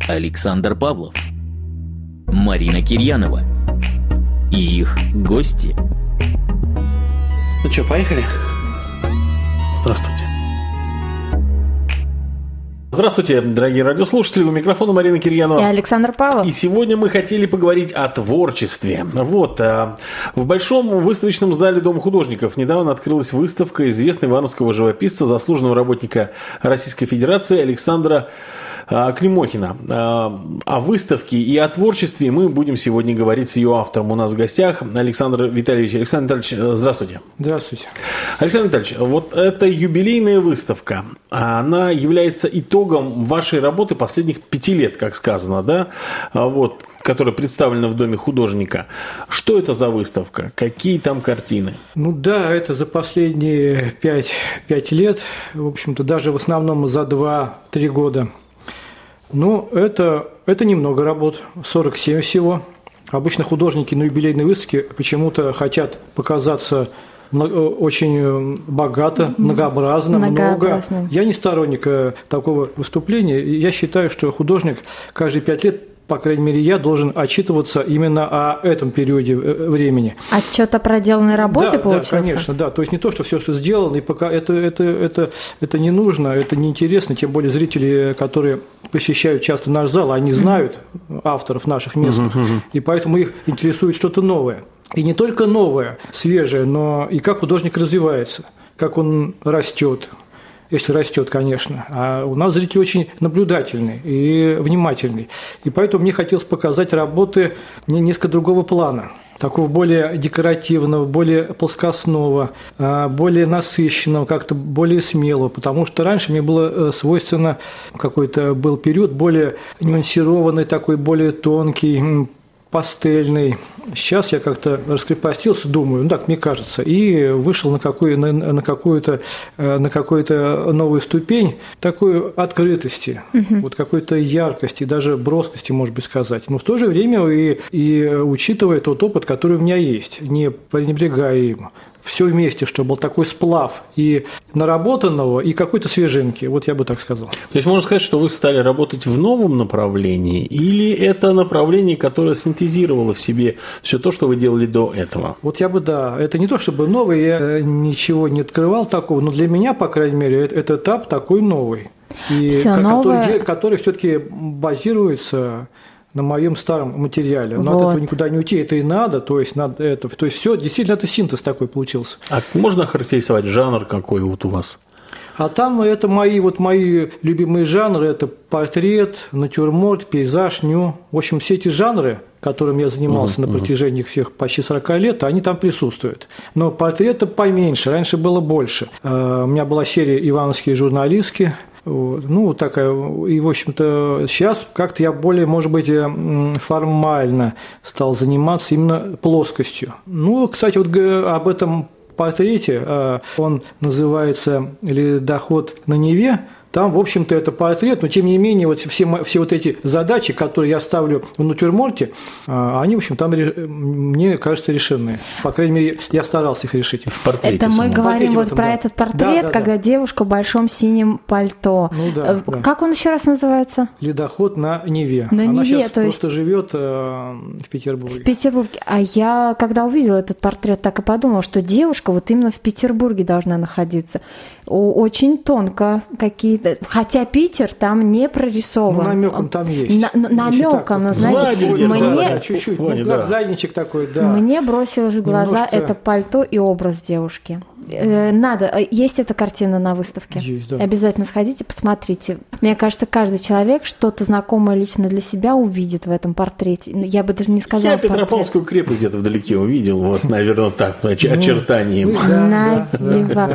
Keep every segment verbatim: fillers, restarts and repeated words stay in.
Александр Павлов, Марина Кирьянова и их гости. Ну что, поехали? Здравствуйте. Здравствуйте, дорогие радиослушатели, у микрофона Марина Кирьянова и Александр Павлов. И сегодня мы хотели поговорить о творчестве. Вот, в Большом выставочном зале Дома художников недавно открылась выставка известного ивановского живописца, заслуженного работника Российской Федерации Александра Климохина. О выставке и о творчестве мы будем сегодня говорить с ее автором. У нас в гостях Александр Витальевич. Александр Витальевич, здравствуйте. Здравствуйте. Александр Витальевич, вот эта юбилейная выставка, она является итогом вашей работы последних пяти лет, как сказано, да? Вот, которая представлена в Доме художника. Что это за выставка? Какие там картины? Ну да, это за последние пять, пять лет, в общем-то, даже в основном за два-три года. Ну, это, это немного работ, сорок семь всего. Обычно художники на юбилейной выставке почему-то хотят показаться очень богато, многообразно, Многообразно. много. Я не сторонник такого выступления. Я считаю, что художник каждые пять лет, по крайней мере, я должен отчитываться именно о этом периоде времени. Отчет о проделанной работе, да, получился? Да, конечно, да. То есть не то, что все, что сделано, и пока это, это, это, это не нужно, это неинтересно, тем более зрители, которые посещают часто наш зал, они знают авторов наших мест, и поэтому их интересует что-то новое. И не только новое, свежее, но и как художник развивается, как он растет. Если растет, конечно. А у нас зритель очень наблюдательный и внимательный. И поэтому мне хотелось показать работы несколько другого плана. Такого более декоративного, более плоскостного, более насыщенного, как-то более смелого. Потому что раньше мне было свойственно, какой-то был период более нюансированный, такой более тонкий, пастельный. Сейчас я как-то раскрепостился, думаю, ну так мне кажется, и вышел на, какую, на, на, какую-то, на какую-то новую ступень такой открытости, угу. вот какой-то яркости, даже броскости, может быть, сказать. Но в то же время и, и учитывая тот опыт, который у меня есть, не пренебрегая им. Все вместе, чтобы был такой сплав и наработанного, и какой-то свежинки. Вот я бы так сказал. То есть можно сказать, что вы стали работать в новом направлении, или это направление, которое синтезировало в себе все то, что вы делали до этого? Вот я бы, да. Это не то, чтобы новый, я ничего не открывал такого, но для меня, по крайней мере, это этап такой новый. И который, который все-таки базируется на моем старом материале. Но вот. От этого никуда не уйти, это и надо, то есть надо это. То есть все, действительно, это синтез такой получился. А можно охарактеризовать жанр какой вот у вас? А там это мои, вот мои любимые жанры, это портрет, натюрморт, пейзаж, ню. В общем, все эти жанры, которыми я занимался uh-huh, на протяжении uh-huh. всех почти сорока лет, они там присутствуют. Но портрета поменьше, раньше было больше. У меня была серия «Ивановские журналистки». Вот. Ну, такая, и, в общем-то, сейчас как-то я более, может быть, формально стал заниматься именно плоскостью. Ну, кстати, вот об этом портрете, он называется «Ледоход на Неве». Там, в общем-то, это портрет, но, тем не менее, вот все, все вот эти задачи, которые я ставлю в натюрморте, они, в общем, там, мне кажется, решенные. По крайней мере, я старался их решить. В портрете. Это мы говорим вот этом, про да. этот портрет, да, да, да. когда девушка в большом синем пальто. Ну, да, как да. он еще раз называется? «Ледоход на Неве». На Она Неве, сейчас то просто есть... живет в Петербурге. В Петербурге. А я, когда увидела этот портрет, так и подумала, что девушка вот именно в Петербурге должна находиться. Очень тонко какие-то... Хотя Питер там не прорисован. Ну, намеком там есть. На, намеком, но, знаете, Сзади, мне... да, да, чуть-чуть, Ваня, ну, да. как задничек такой, да. Мне бросилось в глаза Немножко... это пальто и образ девушки. Надо, есть эта картина на выставке. Есть, да. Обязательно сходите, посмотрите. Мне кажется, каждый человек что-то знакомое лично для себя увидит в этом портрете. Я бы даже не сказала. Я Петропавловскую крепость где-то вдалеке увидел, вот, наверное, так, очертанием. Наверное.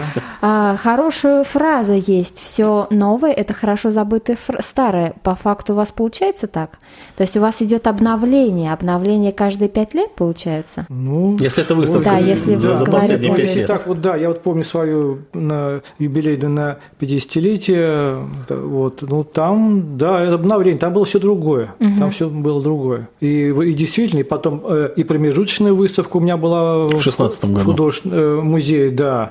Хорошая фраза есть. Все новое – это хорошо забытое старое. По факту у вас получается так? То есть у вас идет обновление. Обновление каждые пять лет получается? Ну, если это выставка да, за, если за, за последние пять лет. Так вот, да, я вот помню свою на юбилейную на пятидесятилетие, вот, ну там, да, это обновление, там было все другое, угу. там все было другое. И, и действительно, и потом и промежуточная выставка у меня была в шестнадцатом году в художественном музее, да. Угу.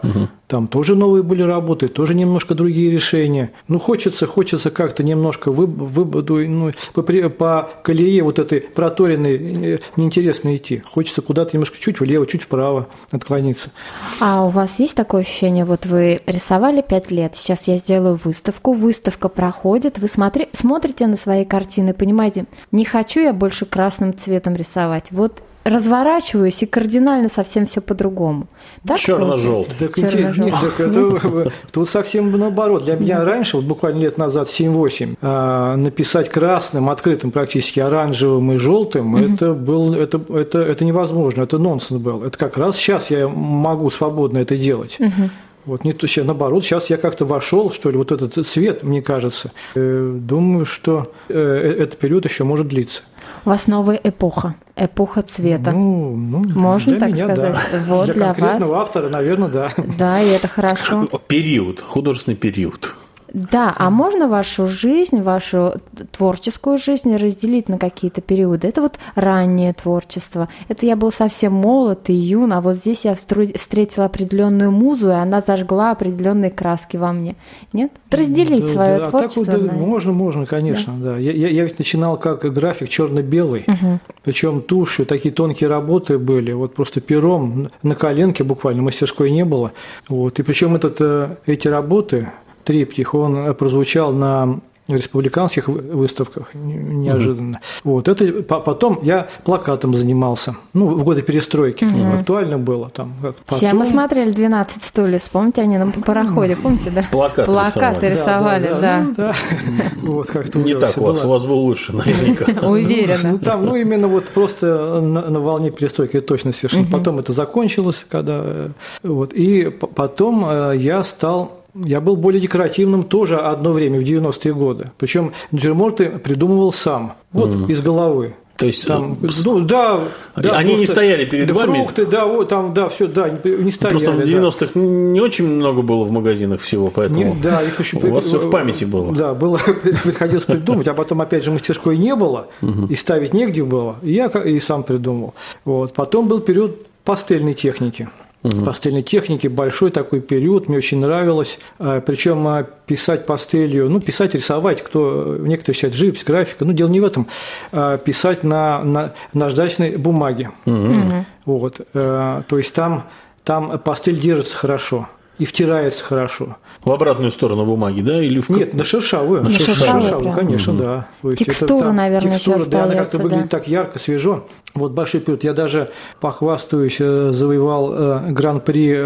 Там тоже новые были работы, тоже немножко другие решения. Ну, хочется, хочется как-то немножко вы, вы, ну, по, по колее вот этой проторенной неинтересно идти. Хочется куда-то немножко чуть влево, чуть вправо отклониться. А у вас есть такое ощущение, вот вы рисовали пять лет, сейчас я сделаю выставку, выставка проходит, вы смотри, смотрите на свои картины, понимаете, не хочу я больше красным цветом рисовать, вот разворачиваюсь, и кардинально совсем все по-другому. Черно-желтый. Так, Черно-желтый. Нет, так это, тут совсем наоборот. Для меня раньше, вот буквально лет назад, семь-восемь, написать красным, открытым практически, оранжевым и желтым, mm-hmm. это, был, это, это, это невозможно, это нонсенс был. Это как раз сейчас я могу свободно это делать. Mm-hmm. Вот, не то, наоборот, сейчас я как-то вошел, что ли, вот этот цвет, мне кажется. Думаю, что этот период еще может длиться. У вас новая эпоха, эпоха цвета. Ну, ну, можно для так меня, сказать? Да. Вот для, для конкретного вас. автора, наверное, да. Да, и это хорошо. Период, художественный период. Да, а можно вашу жизнь, вашу творческую жизнь разделить на какие-то периоды? Это вот раннее творчество. Это я был совсем молод и юн, а вот здесь я встретила определенную музу, и она зажгла определенные краски во мне. Нет? Разделить да, свое да, творчество. Так, на... Можно, можно, конечно, да. да. Я, я ведь начинал как график черно-белый, угу. причем тушью, такие тонкие работы были, вот просто пером на коленке буквально, мастерской не было. Вот. И причем этот, эти работы, триптих, он прозвучал на республиканских выставках неожиданно. Угу. Вот. Это, потом я плакатом занимался. Ну, в годы перестройки. Угу. Актуально было. Там, потом... Все мы смотрели «двенадцать стульев». Помните, они на пароходе, помните, да? Плакаты, Плакаты рисовали. рисовали, да. да. Вот как-то не так у вас, у вас был лучше, наверняка. Уверена. Ну, там, ну, именно вот просто на, на волне перестройки точно совершенно. Угу. Потом это закончилось, когда... Вот. И потом я стал... Я был более декоративным тоже одно время, в девяностые годы. Причем натюрморты придумывал сам, вот mm. из головы. То есть, там, ну, да, да, они не стояли перед да, вами? Фрукты, да, вот там, да, все, да, не стояли. Просто в девяностых да. не очень много было в магазинах всего, поэтому не, да, их еще, у вас все в памяти было. Да, было, приходилось придумать, а потом, опять же, мастерской не было, и ставить негде было, и я и сам придумал. Вот. Потом был период пастельной техники. Угу. Пастельной техники, большой такой период, мне очень нравилось. Причем писать пастелью, ну, писать, рисовать, кто, некоторые считают живопись, графика, ну, дело не в этом. Писать на, на наждачной бумаге. Угу. Вот. То есть там, там пастель держится хорошо и втирается хорошо. В обратную сторону бумаги, да? Или в... Нет, на шершавую. На шершавую, шершавую конечно, угу. да. То есть текстура, это, там, наверное, текстура, еще да, остается. Она как-то выглядит да. так ярко, свежо. Вот большой период. Я даже, похвастаюсь, завоевал гран-при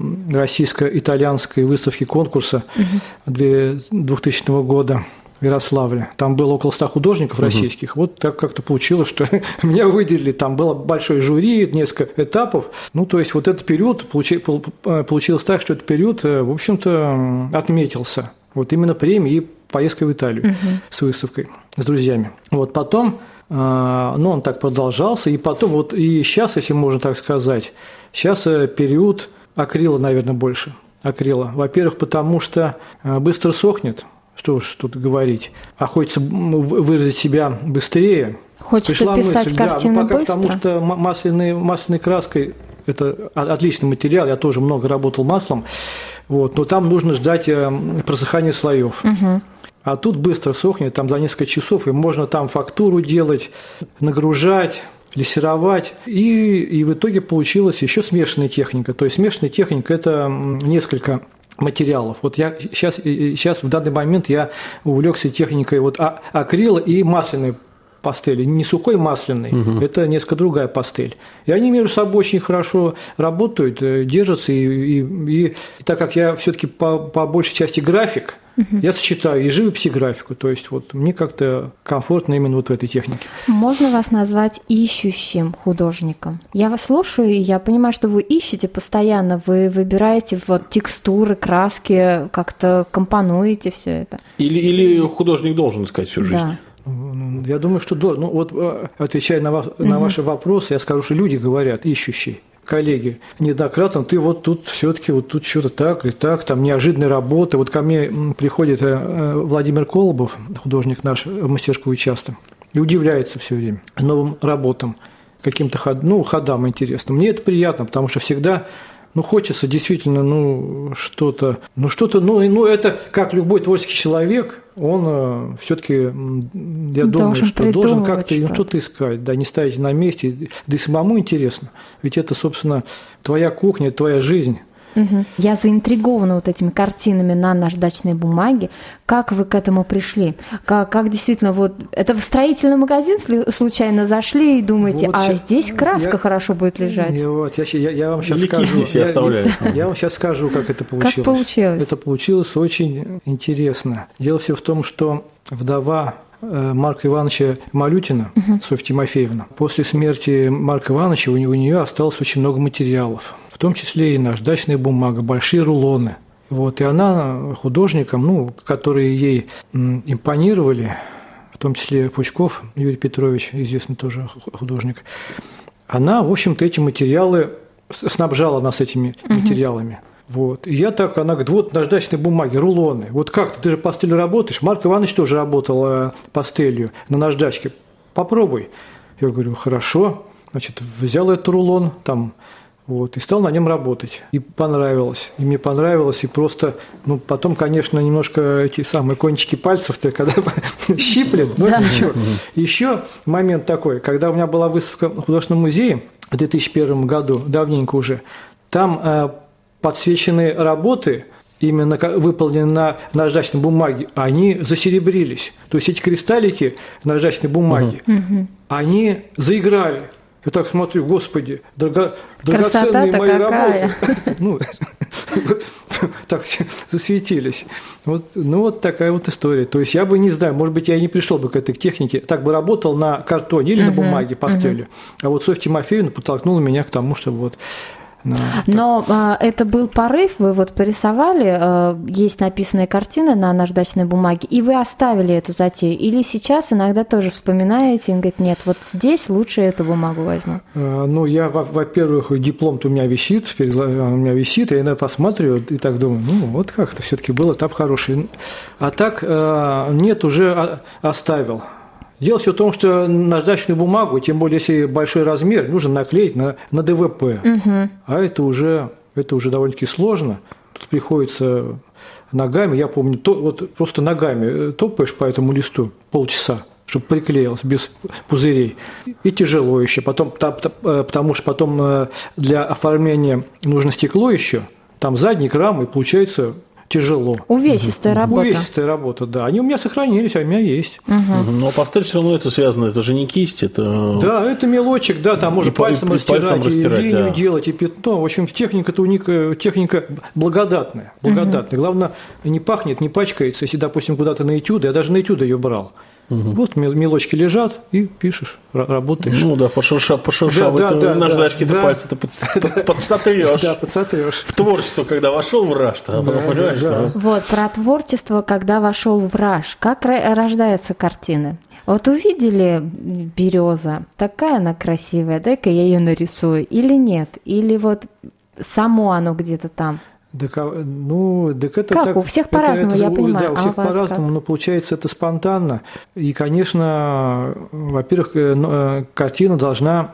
российско-итальянской выставки конкурса угу. двухтысячного года. В Ярославле. Там было около ста художников угу. российских. Вот так как-то получилось, что меня выделили. Там было большое жюри, несколько этапов. Ну, то есть, вот этот период, получилось так, что этот период, в общем-то, отметился. Вот именно премией и поездкой в Италию угу. с выставкой, с друзьями. Вот потом, ну, он так продолжался. И потом, вот и сейчас, если можно так сказать, сейчас период акрила, наверное, больше. Акрила. Во-первых, потому что быстро сохнет. Что уж тут говорить. А хочется выразить себя быстрее. Хочется Пришла писать мысль, картины да, ну, пока, быстро. Потому что масляной, масляной краской – это отличный материал. Я тоже много работал маслом. Вот, но там нужно ждать просыхания слоев. Угу. А тут быстро сохнет, там за несколько часов, и можно там фактуру делать, нагружать, лессировать. И, и в итоге получилась еще смешанная техника. То есть смешанная техника – это несколько материалов. Вот я сейчас, сейчас в данный момент я увлекся техникой вот акрила и масляной пастели. Не сухой масляный, угу. это несколько другая пастель. И они между собой очень хорошо работают, держатся. И, и, и, и так как я все-таки по, по большей части график, угу. я сочетаю и живопись, и графику. То есть вот мне как-то комфортно именно вот в этой технике. Можно вас назвать ищущим художником? Я вас слушаю, и я понимаю, что вы ищете постоянно, вы выбираете вот текстуры, краски, как-то компонуете все это. Или, или художник должен искать всю жизнь? Да. Я думаю, что да. Ну вот отвечая на, вас, угу. на ваши вопросы, я скажу, что люди говорят, ищущие. Коллеги, неоднократно ты вот тут все-таки вот тут что-то так и так, там неожиданные работы. Вот ко мне приходит Владимир Колобов, художник наш, в мастерскую часто, и удивляется все время новым работам, каким-то ход, ну, ходам интересным. Мне это приятно, потому что всегда ну, хочется действительно, ну, что-то, ну, что-то, ну, ну, это как любой творческий человек, он э, все-таки, я должен думаю, что должен как-то что-то. что-то искать, да, не ставить на месте, да и самому интересно, ведь это, собственно, твоя кухня, твоя жизнь. Угу. Я заинтригована вот этими картинами на наждачной бумаге. Как вы к этому пришли? Как, как действительно, вот это в строительный магазин случайно зашли и думаете, вот а сейчас, здесь краска я, хорошо будет лежать? Я, вот, я, я, я вам сейчас Или скажу. Кисти все я, оставляют. Я, я вам сейчас скажу, как это получилось. Как получилось? Это получилось очень интересно. Дело все в том, что вдова Марка Ивановича Малютина, угу. Софья Тимофеевна, после смерти Марка Ивановича у нее осталось очень много материалов. В том числе и наждачная бумага, большие рулоны. Вот, и она художникам, ну, которые ей импонировали, в том числе Пучков Юрий Петрович, известный тоже художник, она, в общем-то, эти материалы, снабжала нас этими угу. материалами. Вот. И я так, она говорит, вот наждачной бумаги, рулоны. Вот как ты, ты же пастелью работаешь. Марк Иванович тоже работал пастелью на наждачке. Попробуй. Я говорю, хорошо. Значит, взял этот рулон, там, вот, и стал на нем работать. И понравилось. И мне понравилось. И просто, ну, потом, конечно, немножко эти самые кончики пальцев-то, когда щиплет, но это ничего. Еще момент такой, когда у меня была выставка в художественном музее в две тысячи первом году, давненько уже, там подсвеченные работы, именно выполненные на наждачной бумаге, они засеребрились. То есть эти кристаллики наждачной бумаги, угу. они заиграли. Я так смотрю, господи, дорого, драгоценные мои какая? Работы. Ну, так засветились. Вот, ну, вот такая вот история. То есть я бы, не знаю, может быть, я и не пришел бы к этой технике, так бы работал на картоне или на бумаге, пастелью. А вот Софья Тимофеевна подтолкнула меня к тому, что вот... No, Но а, это был порыв, вы вот порисовали, а, есть написанные картины на наждачной бумаге, и вы оставили эту затею? Или сейчас иногда тоже вспоминаете и говорите, нет, вот здесь лучше эту бумагу возьму? А, ну, я, во-первых, диплом-то у меня висит, у меня висит, я иногда посматриваю и так думаю, ну, вот как-то все-таки был этап хороший. А так, нет, уже оставил. Дело все в том, что наждачную бумагу, тем более если большой размер, нужно наклеить на, на дэ вэ пэ. Угу. А это уже, это уже довольно-таки сложно. Тут приходится ногами, я помню, то, вот просто ногами топаешь по этому листу полчаса, чтобы приклеилось без пузырей. И тяжело еще. Потом, потому что потом для оформления нужно стекло еще, там задник, рама, и получается... тяжело. Увесистая работа. Увесистая работа, да. Они у меня сохранились, а у меня есть. Угу. Но пастель все равно это связано, это же не кисть, это... Да, это мелочек, да, там можно и пальцем, и, растирать, пальцем растирать, и линию да. делать, и пятно. В общем, техника-то у них техника благодатная. благодатная. Угу. Главное, не пахнет, не пачкается. Если, допустим, куда-то на этюды, я даже на этюды ее брал. Угу. Вот мелочки лежат, и пишешь, работаешь. Ну да, пошуршав, пошуршав, да, да, наждачки-то да, пальцы-то да. подсотрешь. Да, подсотрешь. В творчество, когда вошел в раж, то да, понимаешь, да, да. Вот, про творчество, когда вошел в раж. Как рождаются картины? Вот увидели береза, такая она красивая, дай-ка я ее нарисую. Или нет? Или вот само оно где-то там? Так, ну, так это как? Так, у всех по-разному, я понимаю. Да, у всех а по-разному, но получается это спонтанно. И, конечно, во-первых, картина должна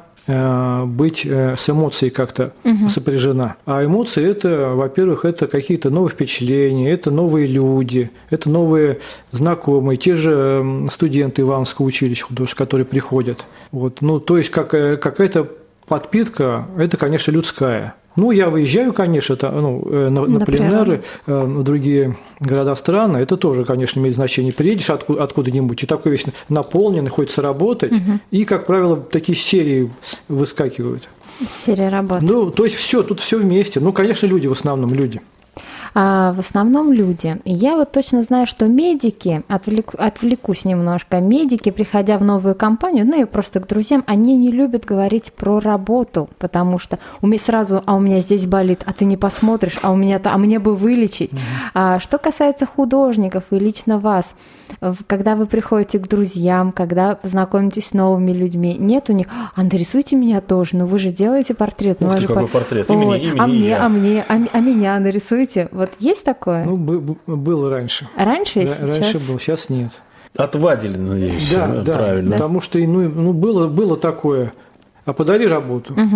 быть с эмоцией как-то угу. сопряжена. А эмоции – это, во-первых, это какие-то новые впечатления, это новые люди, это новые знакомые, те же студенты Ивановского училища художественного, которые приходят. Вот. Ну, то есть как, какая-то подпитка – это, конечно, людская. Ну, я выезжаю, конечно, это, ну, на, на пленэры, в другие города, страны, это тоже, конечно, имеет значение. Приедешь откуда, откуда-нибудь, и такой весь наполненный, хочется работать, угу. и, как правило, такие серии выскакивают. Серия работ. Ну, то есть все, тут все вместе. Ну, конечно, люди в основном, люди. А в основном люди. И я вот точно знаю, что медики, отвлеку, отвлекусь немножко, медики, приходя в новую компанию, ну и просто к друзьям, они не любят говорить про работу, потому что у меня сразу, а у меня здесь болит, а ты не посмотришь, а у меня-то, а мне бы вылечить. Mm-hmm. А что касается художников и лично вас, когда вы приходите к друзьям, когда знакомитесь с новыми людьми, нет у них, а нарисуйте меня тоже, ну вы же делаете портрет. Ну, Ух ты, какой пор... портрет, имени, Ой, имени а мне, я. а мне, а, а меня нарисуйте. Вот есть такое? Ну, было раньше. Раньше, сейчас? Раньше было, сейчас нет. Отвадили, надеюсь, да, да, правильно. Потому что ну, ну, было, было такое, а подари работу. Угу.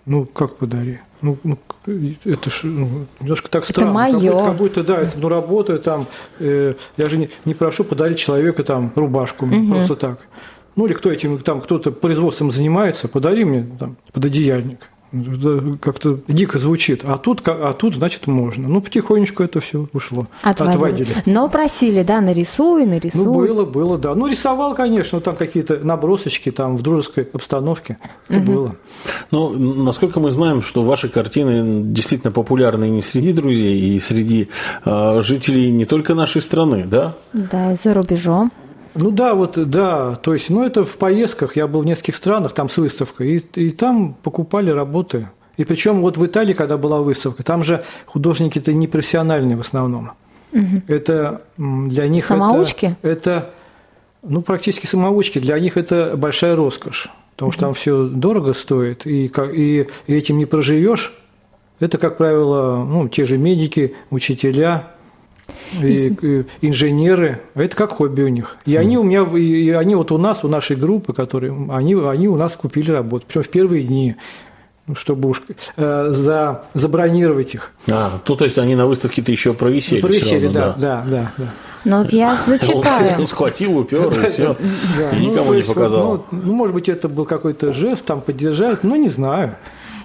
Ну, как подари? Ну, ну это ж ну, немножко так странно. Это моё. Как будто, как будто да, это, ну, работа там, э, я же не, не прошу подарить человеку там рубашку угу. просто так. Ну, или кто этим, там, кто-то производством занимается, подари мне там пододеяльник. Как-то дико звучит. А тут, а тут, значит, можно. Ну, потихонечку это все ушло. Отводили. Отводили. Но просили, да, нарисуй, нарисуй. Ну, было, было, да. Ну, рисовал, конечно, там какие-то набросочки там в дружеской обстановке. Это угу. было. Ну, насколько мы знаем, что ваши картины действительно популярны не среди друзей, и среди э, жителей не только нашей страны, да? Да, и за рубежом. Ну да, вот да, то есть, ну это в поездках, я был в нескольких странах, там с выставкой, и, и там покупали работы. И причем вот в Италии, когда была выставка, там же художники-то не профессиональные в основном. Угу. Это для них самоучки? Это, это, ну практически самоучки, для них это большая роскошь, потому что там все дорого стоит, и, и, и этим не проживешь. Это, как правило, ну, те же медики, учителя, и, и инженеры, это как хобби у них. И они у меня, и они вот у нас, у нашей группы, которые, они, они у нас купили работу, причем в первые дни, чтобы уж э, за, забронировать их. А, ну то есть они на выставке-то еще провисели. Провисели, равно, да, да, да, да. Ну вот я зачитаю. Он схватил, упер, и все, и никому не показал. Ну, может быть, это был какой-то жест, там, поддержать, но не знаю.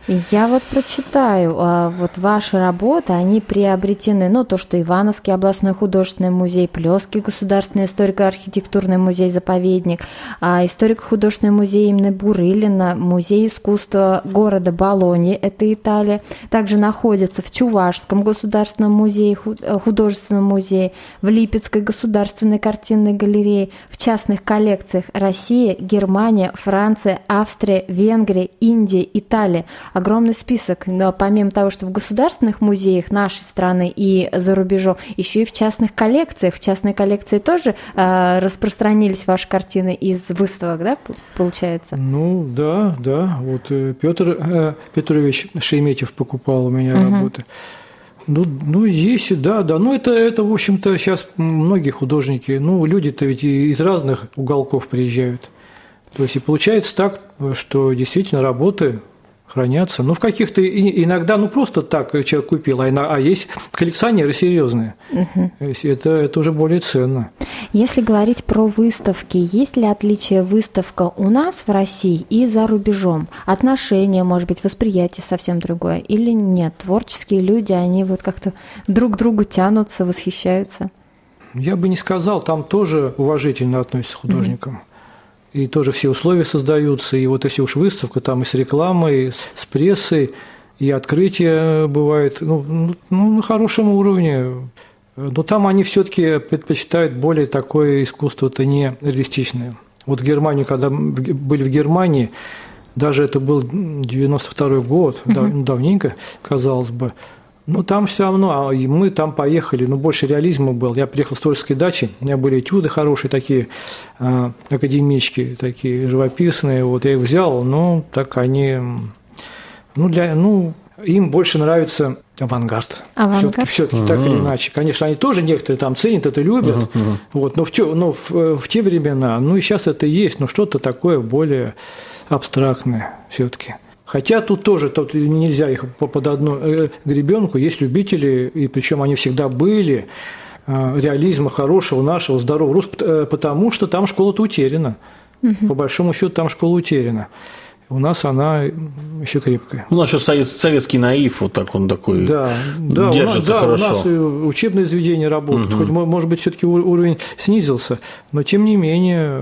Я вот прочитаю, вот ваши работы, они приобретены, ну, то, что Ивановский областной художественный музей, Плёский государственный историко-архитектурный музей-заповедник, историко-художественный музей имени Бурылина, музей искусства города Болоньи, это Италия, также находятся в Чувашском государственном музее, художественном музее, в Липецкой государственной картинной галерее, в частных коллекциях Россия, Германия, Франция, Австрия, Венгрия, Индия, Италия. Огромный список, но помимо того, что в государственных музеях нашей страны и за рубежом, еще и в частных коллекциях. В частной коллекции тоже э, распространились ваши картины из выставок, да, получается? Ну, да, да. Вот Петр э, Петрович Шереметьев покупал у меня угу. работы. Ну, ну, есть, да, да. Ну, это, это, в общем-то, сейчас многие художники, ну, люди-то ведь из разных уголков приезжают. То есть, и получается так, что действительно работы хранятся. Ну, в каких-то иногда, ну, просто так человек купил, а, а есть коллекционеры серьезные. Угу. Это, это уже более ценно. Если говорить про выставки, есть ли отличие выставка у нас в России и за рубежом? Отношения, может быть, восприятие совсем другое или нет? Творческие люди, они вот как-то друг к другу тянутся, восхищаются? Я бы не сказал, там тоже уважительно относятся к художникам. Угу. И тоже все условия создаются, и вот если уж выставка, там и с рекламой, и с прессой, и открытие бывает, ну, ну на хорошем уровне. Но там они все-таки предпочитают более такое искусство-то не реалистичное. Вот в Германию, когда были в Германии, даже это был девяносто второй год, mm-hmm. давненько, казалось бы, ну, там все равно, и мы там поехали, ну, больше реализма был. Я приехал с творческой дачи, у меня были этюды хорошие такие, э, академички, такие живописные, вот я их взял, ну, так они, ну, для, ну, им больше нравится авангард. Авангард? Все-таки, все-таки так или иначе. Конечно, они тоже некоторые там ценят это, любят, uh-huh, uh-huh. Вот, но, в те, но в, в те времена, ну, и сейчас это есть, но что-то такое более абстрактное все-таки. Хотя тут тоже тут нельзя их под одну гребенку, есть любители, и причем они всегда были, реализма хорошего, нашего, здорового русского, потому что там школа-то утеряна. Угу. По большому счету там школа утеряна. У нас она еще крепкая. У нас еще советский наив, вот так он такой, да, да, держится у нас, хорошо. Да, у нас учебные заведения работают, угу. Хоть, может быть, все-таки уровень снизился, но тем не менее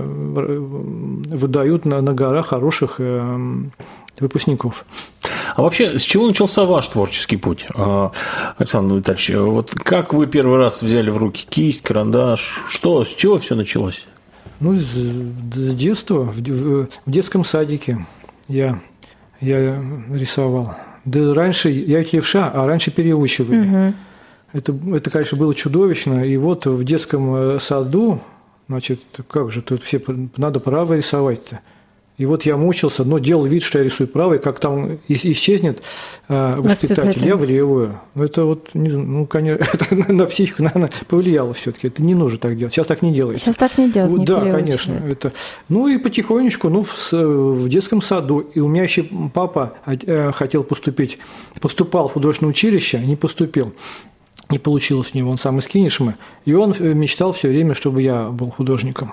выдают на, на горах хороших выпускников. А вообще, с чего начался ваш творческий путь, Александр Витальевич? Вот как вы первый раз взяли в руки кисть, карандаш? Что, с чего все началось? Ну, с, с детства, в, в детском садике я, я рисовал. Да раньше, я ведь левша, а раньше переучивали. Угу. Это, это, конечно, было чудовищно. И вот в детском саду, значит, как же, тут все надо право рисовать-то. И вот я мучился, но делал вид, что я рисую правой, как там исчезнет э, воспитатель, я в левую. Это вот, не знаю, ну, конечно, это на психику, наверное, повлияло все-таки. Это не нужно так делать. Сейчас так не делается. Сейчас так не делают, не Да, конечно. Это... Ну и потихонечку, ну, в, в детском саду. И у меня еще папа хотел поступить, поступал в художественное училище, не поступил. Не получилось у него, он сам из Кинешмы. И он мечтал все время, чтобы я был художником.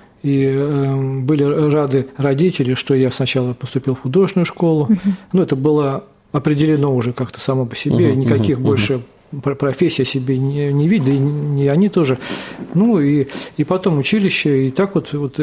И э, были рады родители, что я сначала поступил в художественную школу. Uh-huh. Ну, это было определено уже как-то само по себе. Uh-huh, Никаких uh-huh, больше uh-huh. профессий себе не, не видели, и не они тоже. Ну, и, и потом училище. И так вот, вот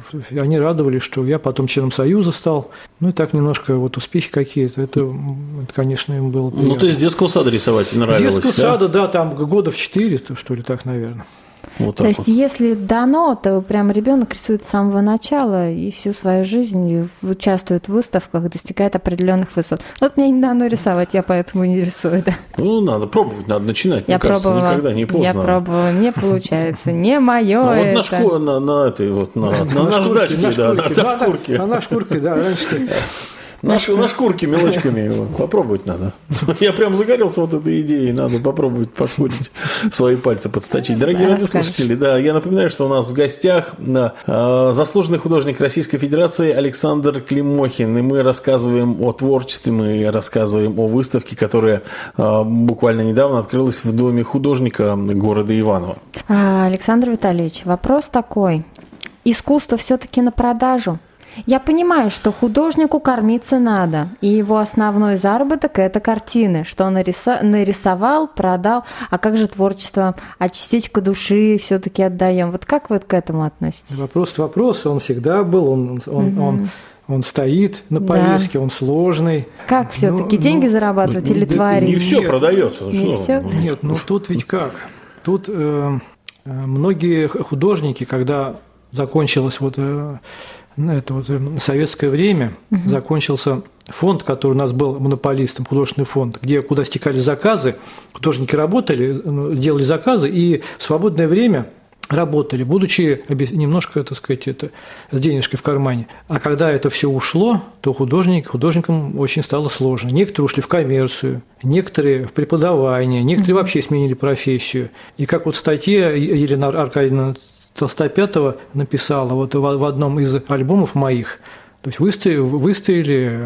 они радовались, что я потом членом Союза стал. Ну, и так немножко вот успехи какие-то. Это, это конечно, им было приятно. Ну, то есть с детского сада рисовать нравилось, С детского да? сада, да, там года в четыре, что ли, так, наверное. Вот то есть, вот. если дано, то прям ребенок рисует с самого начала и всю свою жизнь участвует в выставках, достигает определенных высот. Вот мне не дано рисовать, я поэтому не рисую. Да. Ну, надо пробовать, надо начинать. Я Мне кажется, пробовала, никогда не поздно. я пробовала, не получается, не мое ну, это. Вот на шкуре, на, на этой вот, на, на, на наждачке, да, на шкурке. На, на шкурке, да, раньше. На, на шкурке мелочками его попробовать надо. Я прям загорелся вот этой идеей. Надо попробовать пошкурить, свои пальцы подсточить. Дорогие радиослушатели, да, я напоминаю, что у нас в гостях да, заслуженный художник Российской Федерации Александр Климохин. И мы рассказываем о творчестве, мы рассказываем о выставке, которая буквально недавно открылась в Доме художника города Иваново. Александр Витальевич, вопрос такой. Искусство все-таки на продажу? Я понимаю, что художнику кормиться надо, и его основной заработок – это картины, что он нариса- нарисовал, продал. А как же творчество? А частичку души все-таки отдаем. Вот как вы к этому относитесь? Вопрос вопрос, он всегда был, он, он, угу. он, он стоит на повестке, да. Он сложный. Как все-таки ну, деньги ну, зарабатывать ну, или да, творить? Не все продается. Не что? все? Нет, ну тут ведь как? Тут э, многие художники, когда закончилось вот э, это вот советское время, угу. закончился фонд, который у нас был монополистом, художественный фонд, где, куда стекали заказы, художники работали, делали заказы, и в свободное время работали, будучи немножко, так сказать, это, с денежкой в кармане. А когда это все ушло, то художник, художникам очень стало сложно. Некоторые ушли в коммерцию, некоторые в преподавание, некоторые mm-hmm. вообще сменили профессию. И как вот в статье Елена Аркадьевна Толстопятова написала вот в одном из альбомов моих, то есть выстояли, выстояли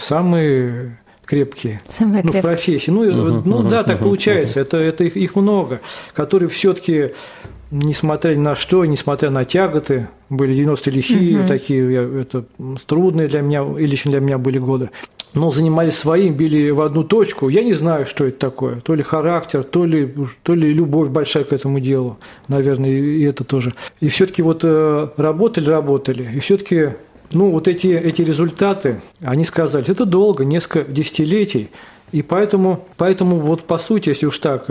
самые крепкие, самые ну, крепкие. В профессии. Ну, uh-huh, ну uh-huh, да, так uh-huh, получается. Uh-huh. Это, это их, их много, которые все-таки, несмотря ни на что, несмотря на тяготы, были девяностые лихие, uh-huh. такие я, это, трудные для меня, и лично для меня были годы, но занимались своим, били в одну точку. Я не знаю, что это такое. То ли характер, то ли, то ли любовь большая к этому делу. Наверное, и это тоже. И все-таки вот работали, работали. И все-таки, ну, вот эти, эти результаты, они сказались, это долго, несколько десятилетий. И поэтому, поэтому вот по сути, если уж так,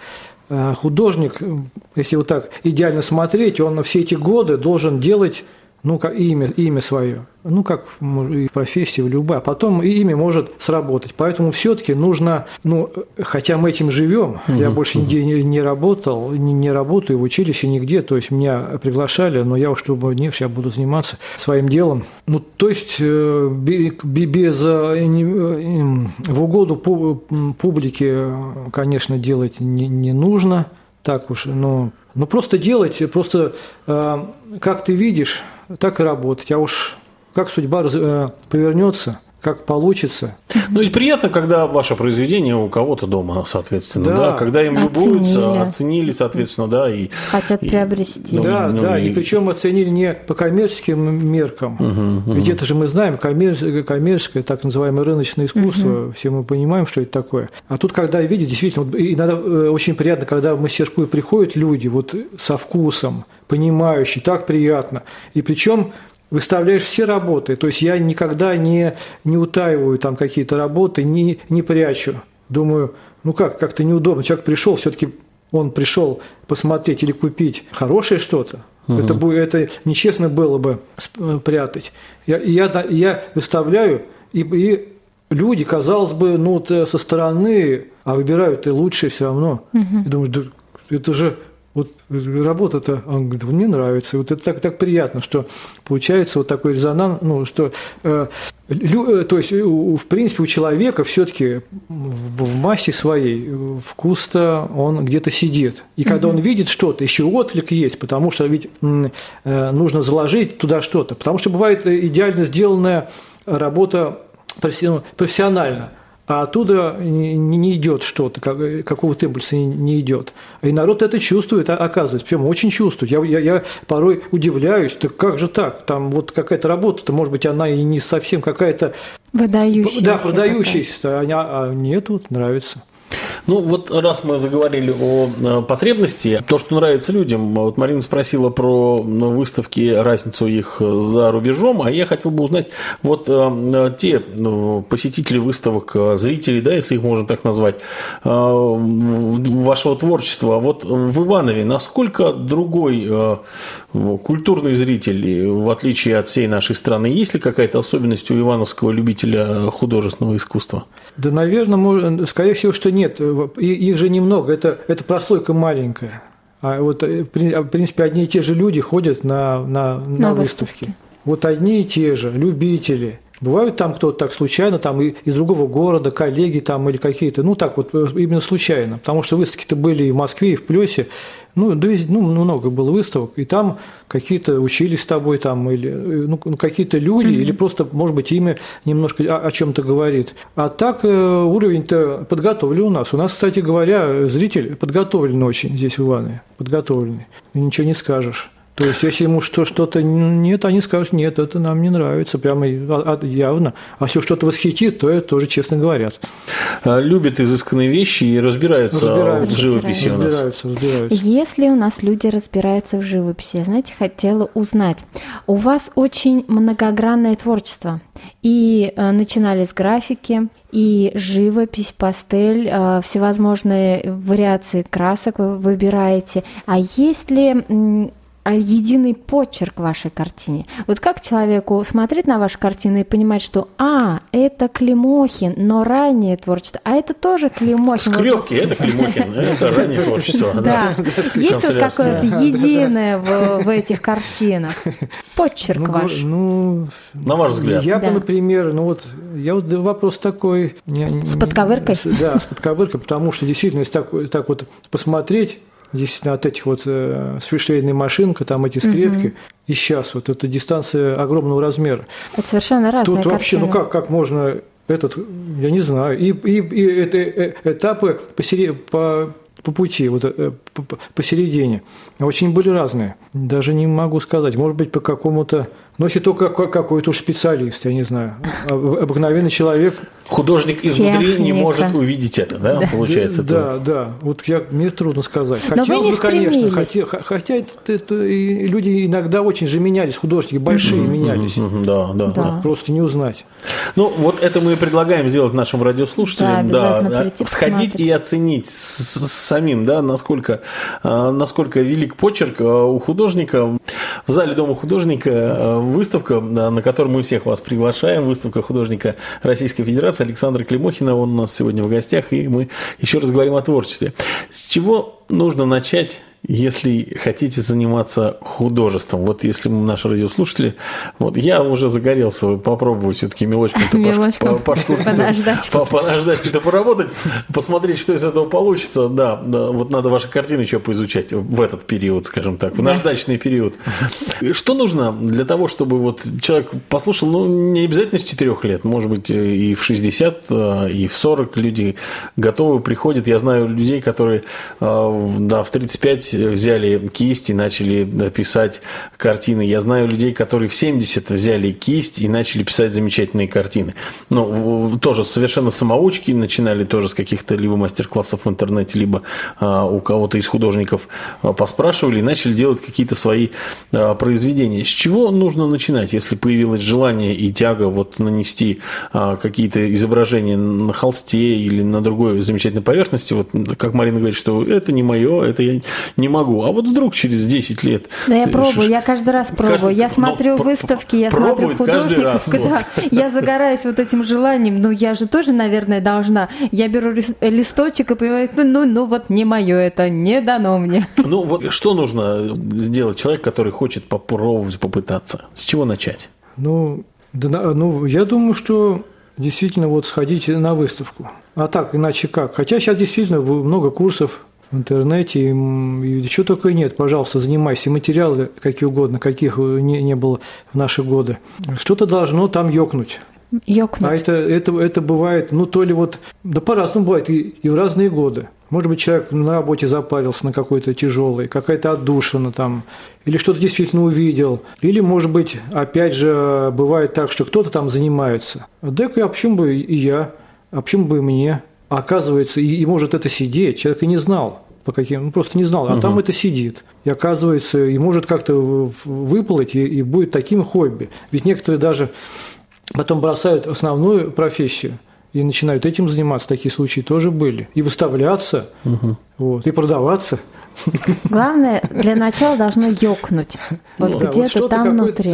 художник, если вот так идеально смотреть, он все эти годы должен делать, ну, как имя, имя свое, ну, как и в профессии, в любой, а потом и имя может сработать. Поэтому все-таки нужно, ну, хотя мы этим живем, uh-huh, я больше uh-huh. нигде не, не работал, не, не работаю в училище нигде, то есть меня приглашали, но я уж чтобы не, я буду заниматься своим делом. Ну, то есть без, в угоду публике, конечно, делать не, не нужно, так уж, но, но просто делать, просто как ты видишь, так и работать. А уж как судьба повернется, как получится. Ну и приятно, когда ваше произведение у кого-то дома, соответственно, да, да когда им оценили. любуются, оценили, соответственно, да, и хотят и, приобрести. Ну, да, ну, да, и... и причем оценили не по коммерческим меркам. Угу, угу. Ведь это же мы знаем, коммерческое, коммерческое так называемое рыночное искусство, угу. все мы понимаем, что это такое. А тут, когда видят, действительно, вот, иногда очень приятно, когда в мастерскую приходят люди вот со вкусом, понимающие, так приятно. И причем выставляешь все работы. То есть я никогда не, не утаиваю там какие-то работы, не, не прячу. Думаю, ну как, как-то неудобно. Человек пришел, все-таки он пришел посмотреть или купить хорошее что-то. Угу. Это, будет, это нечестно было бы прятать. Я, я, я выставляю, и, и люди, казалось бы, ну, со стороны, а выбирают и лучшее все равно. Угу. И думаешь, да, это же вот работа-то, он говорит, мне нравится. Вот это так, так приятно, что получается вот такой резонанс, ну, что, э, лю, то есть, у, в принципе, у человека все-таки в, в массе своей вкус-то он где-то сидит. И когда mm-hmm. он видит что-то, еще отклик есть, потому что ведь э, нужно заложить туда что-то. Потому что бывает идеально сделанная работа профессионально, а оттуда не идет что-то, какого-то импульса не идет. И народ это чувствует, оказывается, причем очень чувствует. Я, я, я порой удивляюсь, так как же так? Там вот какая-то работа-то, может быть, она и не совсем какая-то… Выдающаяся. Да, продающаяся, а нет, вот нравится. Ну, вот раз мы заговорили о потребности, то, что нравится людям, вот Марина спросила про выставки, разницу их за рубежом, а я хотел бы узнать, вот те посетители выставок, зрители, да, если их можно так назвать, вашего творчества, вот в Иванове насколько другой культурный зритель, в отличие от всей нашей страны, есть ли какая-то особенность у ивановского любителя художественного искусства? Да, наверное, скорее всего, что нет. Их же немного, это, это прослойка маленькая. А вот, в принципе, одни и те же люди ходят на, на, на, на выставки. выставки. Вот одни и те же, любители. Бывают там кто-то так случайно, там из другого города, коллеги там или какие-то, ну так вот именно случайно. Потому что выставки-то были и в Москве, и в Плёсе. Ну, да, ну, много было выставок, и там какие-то учились с тобой, там, или ну, какие-то люди, mm-hmm. или просто, может быть, имя немножко о, о чем-то говорит. А так уровень-то подготовлен у нас. У нас, кстати говоря, зритель подготовлен очень здесь в Иванове, подготовленный. Ничего не скажешь. То есть, если ему что, что-то нет, они скажут, нет, это нам не нравится, прямо явно. А если что-то восхитит, то это тоже честно говорят. Любят изысканные вещи и разбираются, разбираются в живописи разбираются. у нас. Разбираются, разбираются. Если у нас люди разбираются в живописи, я, знаете, хотела узнать. У вас очень многогранное творчество. И э, начинали с графики, и живопись, пастель, э, всевозможные вариации красок вы выбираете. А есть ли единый почерк в вашей картине? Вот как человеку смотреть на ваши картины и понимать, что а, это Климохин, но раннее творчество, а это тоже Климохин. Скрепки, это Климохин, это раннее творчество. Да, есть вот какое-то единое в этих картинах? Почерк ваш. Ну, на ваш взгляд. Я бы, например, ну вот, я вот вопрос такой… С подковыркой? Да, с подковыркой, потому что действительно, если так вот посмотреть, действительно, от этих вот э, свишлейная машинка, там эти скрепки, угу. и сейчас вот эта дистанция огромного размера. Это совершенно разные Тут вообще, картины. ну как, как можно этот, я не знаю, и, и, и это, э, этапы посередине, по, по пути, вот, э, по, посередине, очень были разные. Даже не могу сказать, может быть, по какому-то… Но если только какой-то уж специалист, я не знаю, обыкновенный человек… Художник изнутри Техника. Не может увидеть это, да, да. получается? Да, да, да. Вот я, мне трудно сказать. Хотелось бы, конечно, хотя, хотя это, это, и люди иногда очень же менялись, художники большие mm-hmm, менялись. Mm-hmm, да, да, да. Просто не узнать. Ну, вот это мы и предлагаем сделать нашим радиослушателям. Да, да, сходить и оценить с, с самим, да, насколько, насколько велик почерк у художника. В зале Дома художника выставка, на которую мы всех вас приглашаем, выставка художника Российской Федерации Александра Климохина, он у нас сегодня в гостях, и мы еще раз говорим о творчестве. С чего нужно начать, если хотите заниматься художеством? Вот если наши радиослушатели… Вот я уже загорелся попробовать все-таки мелочком-то понаждачку-то поработать, посмотреть, что из этого получится. Да, да, вот надо ваши картины еще поизучать в этот период, скажем так, в наждачный период. Что нужно для того, чтобы вот человек послушал, ну, не обязательно с четырёх лет, может быть, и в шестьдесят, и в сорок люди готовы, приходят. Я знаю людей, которые, да, в тридцать пять взяли кисть и начали писать картины. Я знаю людей, которые в семьдесят взяли кисть и начали писать замечательные картины. Ну, тоже совершенно самоучки, начинали тоже с каких-то либо мастер-классов в интернете, либо а, у кого-то из художников поспрашивали и начали делать какие-то свои а, произведения. С чего нужно начинать, если появилось желание и тяга вот нанести а, какие-то изображения на холсте или на другой замечательной поверхности? Вот, как Марина говорит, что это не мое, это я не могу. А вот вдруг через десять лет... Да я ты пробую, решишь... я каждый раз пробую. Каждый... Я смотрю Но выставки, я смотрю художников, раз, куда вот. я загораюсь вот этим желанием. Ну, я же тоже, наверное, должна. Я беру листочек и понимаю, ну, ну, ну вот не мое это, не дано мне. Ну, вот что нужно сделать человек, который хочет попробовать, попытаться? С чего начать? Ну, да, ну, я думаю, что действительно вот сходить на выставку. А так, иначе как? Хотя сейчас действительно много курсов в интернете, и чего только нет. Пожалуйста, занимайся. Материалы какие угодно, каких не, не было в наши годы. Что-то должно там ёкнуть. Ёкнуть. А это, это, это бывает, ну, то ли вот, да по-разному бывает, и, и в разные годы. Может быть, человек на работе запарился на какой-то тяжелый, какая-то отдушина там, или что-то действительно увидел. Или, может быть, опять же, бывает так, что кто-то там занимается. Да-ка, а почему бы и я, а почему бы и мне? Оказывается, и, и может это сидеть, человек и не знал, по каким, ну, просто не знал, а угу. там это сидит. И оказывается, и может как-то выплыть, и, и будет таким хобби. Ведь некоторые даже потом бросают основную профессию и начинают этим заниматься. Такие случаи тоже были. И выставляться, угу. вот, и продаваться. Главное, для начала должно ёкнуть. Вот да, где-то вот там внутри.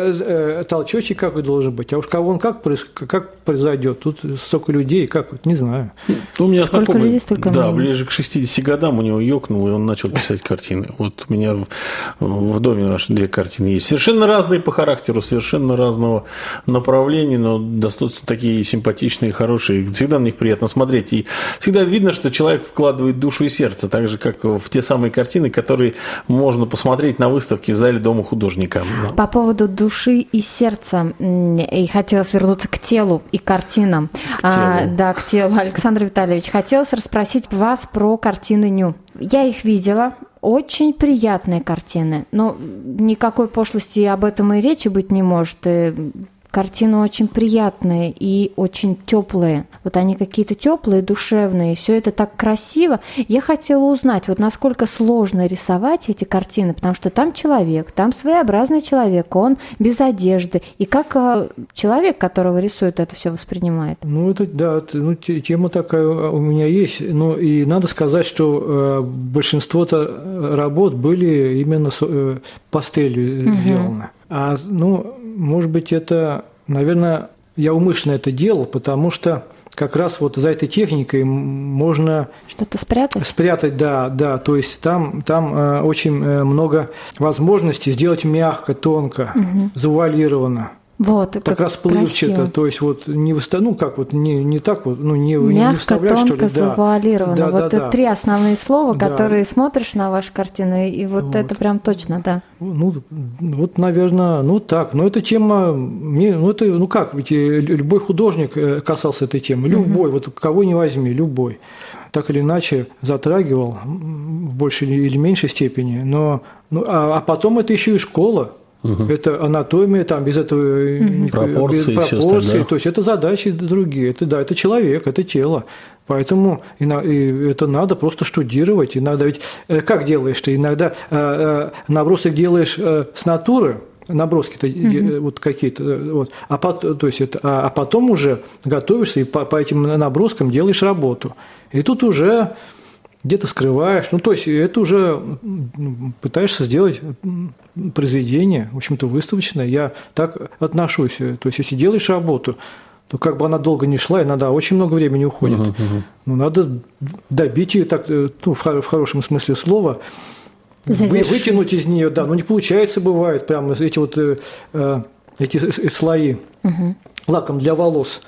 Э, толчочек какой должен быть. А уж кого он как, как произойдет, тут столько людей, как вот, не знаю. У меня Сколько знакомый, людей, столько да, мнений. ближе к шестидесяти годам у него ёкнул, и он начал писать картины. Вот у меня в, в доме наши две картины есть. Совершенно разные по характеру, совершенно разного направления, но достаточно такие симпатичные, хорошие. Всегда на них приятно смотреть. И всегда видно, что человек вкладывает душу и сердце, так же, как в те самые картины, которые можно посмотреть на выставке в зале Дома художника. По поводу души и сердца, и хотелось вернуться к телу и картинам. К а, телу. да, к телу. Александр Витальевич, хотелось расспросить вас про картины Ню. Я их видела. Очень приятные картины. Но никакой пошлости об этом и речи быть не может. И картины очень приятные и очень теплые. Вот они какие-то теплые, душевные, все это так красиво. Я хотела узнать, вот насколько сложно рисовать эти картины, потому что там человек, там своеобразный человек, он без одежды. И как человек, которого рисует, это все воспринимает? Ну, это, да, ну, тема такая у меня есть. Ну, и надо сказать, что большинство-то работ были именно с пастелью угу. сделаны. А, ну, может быть, это, наверное, я умышленно это делал, потому что как раз вот за этой техникой можно... Что-то спрятать? Спрятать, да, да. То есть там, там э, очень много возможностей сделать мягко, тонко, угу. завуалированно. Вот, так как расплывчато, красиво. То есть вот не выста... ну как вот не, не так вот, ну не, мягко, не вставлять, тонко, что ли, завуалировано. Да, вот да, это да. три основные слова, да. которые смотришь на ваши картины, и вот, вот это прям точно, да. Ну вот, наверное, ну так, но эта тема, мне, ну это, ну как, ведь любой художник касался этой темы, любой, угу. вот кого не возьми, любой, так или иначе затрагивал в большей или меньшей степени, но, ну, а, а потом это еще и школа. Угу. Это анатомия, там без этого угу. пропорции, без пропорций, то есть это задачи другие, это да, это человек, это тело, поэтому и, и это надо просто штудировать, иногда ведь как делаешь ты, иногда э, набросок делаешь э, с натуры, наброски-то угу. вот какие-то, вот, а, потом, то есть это, а, а потом уже готовишься и по, по этим наброскам делаешь работу, и тут уже где-то скрываешь, ну, то есть это уже пытаешься сделать произведение, в общем-то, выставочное. Я так отношусь. То есть если делаешь работу, то как бы она долго не шла, иногда очень много времени уходит. Uh-huh, uh-huh. Ну, надо добить ее так, ну, в хорошем смысле слова, Завершить. вытянуть из нее, да, но не получается, бывает, прямо эти вот э, эти слои uh-huh. лаком для волос.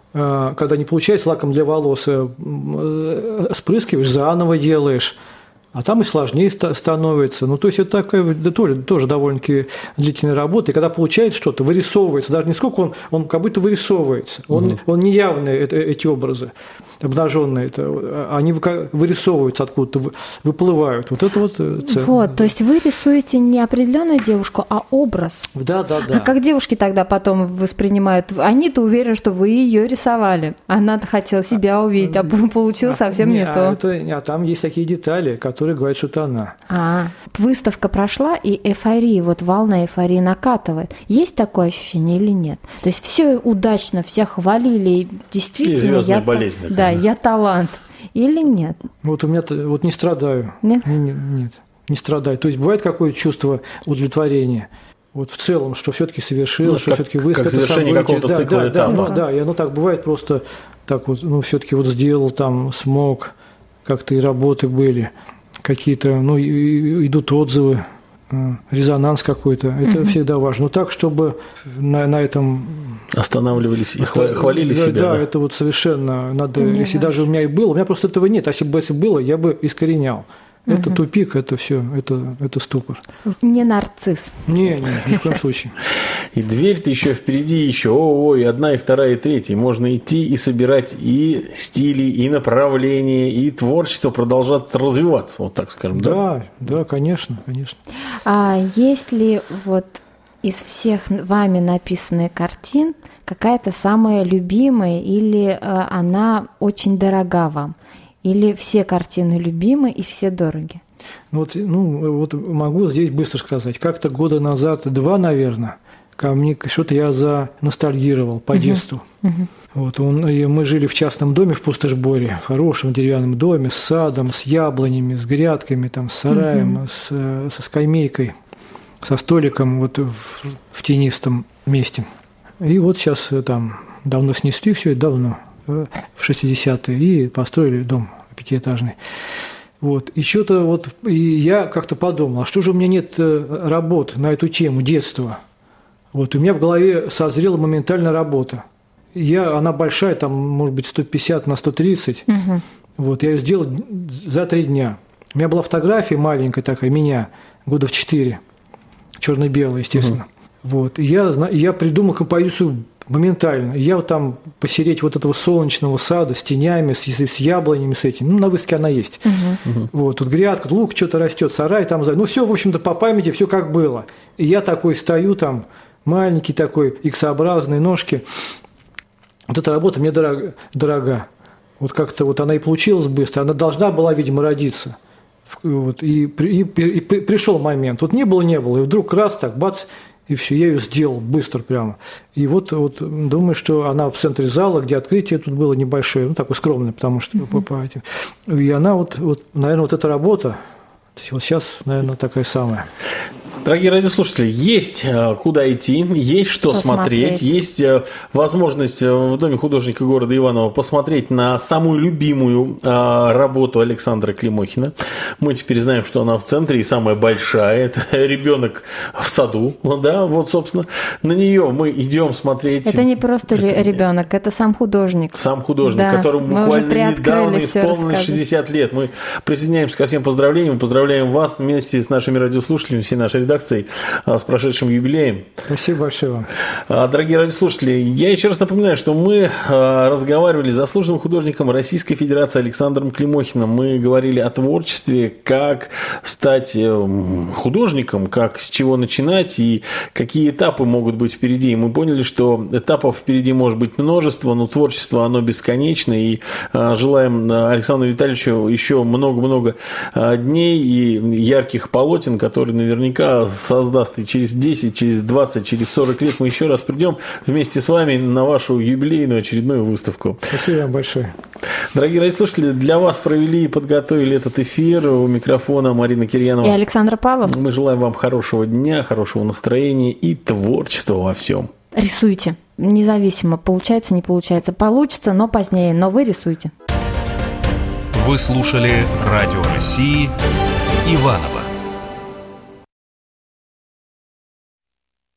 Когда не получается, лаком для волос спрыскиваешь, заново делаешь, а там и сложнее становится. Ну, то есть это такая да, тоже, тоже довольно-таки длительная работа. И когда получается что-то, вырисовывается, даже не сколько он, он как будто вырисовывается. Он, угу. он неявные, это, эти образы, обнаженные, это, они вырисовываются откуда-то, выплывают. Вот это вот ценно. Вот, то есть вы рисуете не определенную девушку, а образ. Да, да, да. А как девушки тогда потом воспринимают? Они-то уверены, что вы ее рисовали. Она-то хотела себя увидеть, а получилось совсем не, не то. А, это, а там есть такие детали, которые говорят, что это она. А, выставка прошла, и эйфория, вот волна эйфории накатывает. Есть такое ощущение или нет? То есть все удачно, все хвалили, и действительно, и я, болезнь, да, я талант. Или нет? Вот у меня вот не страдаю. Нет? Нет. не страдать. То есть бывает какое-то чувство удовлетворения. Вот в целом, что все-таки совершил, ну, что как, все-таки выставил. Как завершение какого-то да, цикла да, этапа. Да, ну, да, и оно так бывает просто так вот, ну, все-таки вот сделал, там, смог, как-то и работы были, какие-то, ну, и, идут отзывы, резонанс какой-то. Это угу. всегда важно. Но так, чтобы на, на этом... Останавливались и хвалили да, себя. Да, да, это вот совершенно надо... Это если даже у меня и было, у меня просто этого нет. А если бы это было, я бы искоренял. Угу. Это тупик, это все, это, это ступор. Не нарцисс. Не, не, ни в коем случае. И дверь-то еще впереди, еще ой, одна, и вторая, и третья. Можно идти и собирать и стили, и направления, и творчество продолжать развиваться, вот так скажем. Да, да, да, конечно, конечно. А есть ли вот из всех вами написанных картин какая-то самая любимая или она очень дорога вам? Или все картины любимы и все дороги? Вот, ну, вот могу здесь быстро сказать. Как-то года назад, два, наверное, ко мне что-то я заностальгировал по uh-huh. детству. Uh-huh. Вот, он, и мы жили в частном доме в Пустошборе, в хорошем деревянном доме, с садом, с яблонями, с грядками, там, с сараем, uh-huh. с, со скамейкой, со столиком вот в, в тенистом месте. И вот сейчас там давно снесли все это, давно. В шестидесятые, и построили дом пятиэтажный. Вот. И что-то вот, и я как-то подумал, а что же у меня нет работ на эту тему детства? Вот. И у меня в голове созрела моментально работа. Я, она большая, там, может быть, сто пятьдесят на сто тридцать. Угу. Вот. Я ее сделал за три дня. У меня была фотография маленькая такая, меня, года в четыре, черно-белая, естественно. Угу. Вот. И я, я придумал композицию моментально. Я вот там посереть вот этого солнечного сада с тенями, с, с яблонями, с этим. Ну, на выставке она есть. Uh-huh. Вот, тут грядка, лук что-то растет, сарай там. Ну, все, в общем-то, по памяти, все как было. И я такой стою там, маленький такой, иксообразные ножки. Вот эта работа мне дорога. дорога. Вот как-то вот она и получилась быстро. Она должна была, видимо, родиться. Вот, и, и, и, и пришел момент. Вот не было, не было. И вдруг раз так, бац, и все, я ее сделал быстро прямо. И вот, вот думаю, что она в центре зала, где открытие тут было небольшое, ну, такое скромное, потому что mm-hmm. по, по этим. И она вот, вот, наверное, вот эта работа, вот сейчас, наверное, такая самая. Дорогие радиослушатели, есть куда идти, есть что, что смотреть, смотреть, есть возможность в Доме художника города Иваново посмотреть на самую любимую работу Александра Климохина. Мы теперь знаем, что она в центре и самая большая. Это ребенок в саду. Да, вот, собственно, на нее мы идем смотреть. Это не просто это... ребенок, это сам художник. Сам художник, да, которому буквально недавно исполнилось шестьдесят лет. Мы присоединяемся ко всем поздравлениям, поздравляем вас вместе с нашими радиослушателями, всей нашей редакцией с прошедшим юбилеем. Спасибо большое вам. Дорогие радиослушатели, я еще раз напоминаю, что мы разговаривали с заслуженным художником Российской Федерации Александром Климохиным. Мы говорили о творчестве, как стать художником, как с чего начинать и какие этапы могут быть впереди. И мы поняли, что этапов впереди может быть множество, но творчество оно бесконечно. И желаем Александру Витальевичу еще много-много дней и ярких полотен, которые наверняка создаст и через десять, через двадцать, через сорок лет мы еще раз придем вместе с вами на вашу юбилейную очередную выставку. Спасибо вам большое. Дорогие радиослушатели, для вас провели и подготовили этот эфир. У микрофона Марина Кирьянова и Александр Павлов. Мы желаем вам хорошего дня, хорошего настроения и творчества во всем. Рисуйте. Независимо, получается, не получается. Получится, но позднее. Но вы рисуйте. Вы слушали Радио России Иваново.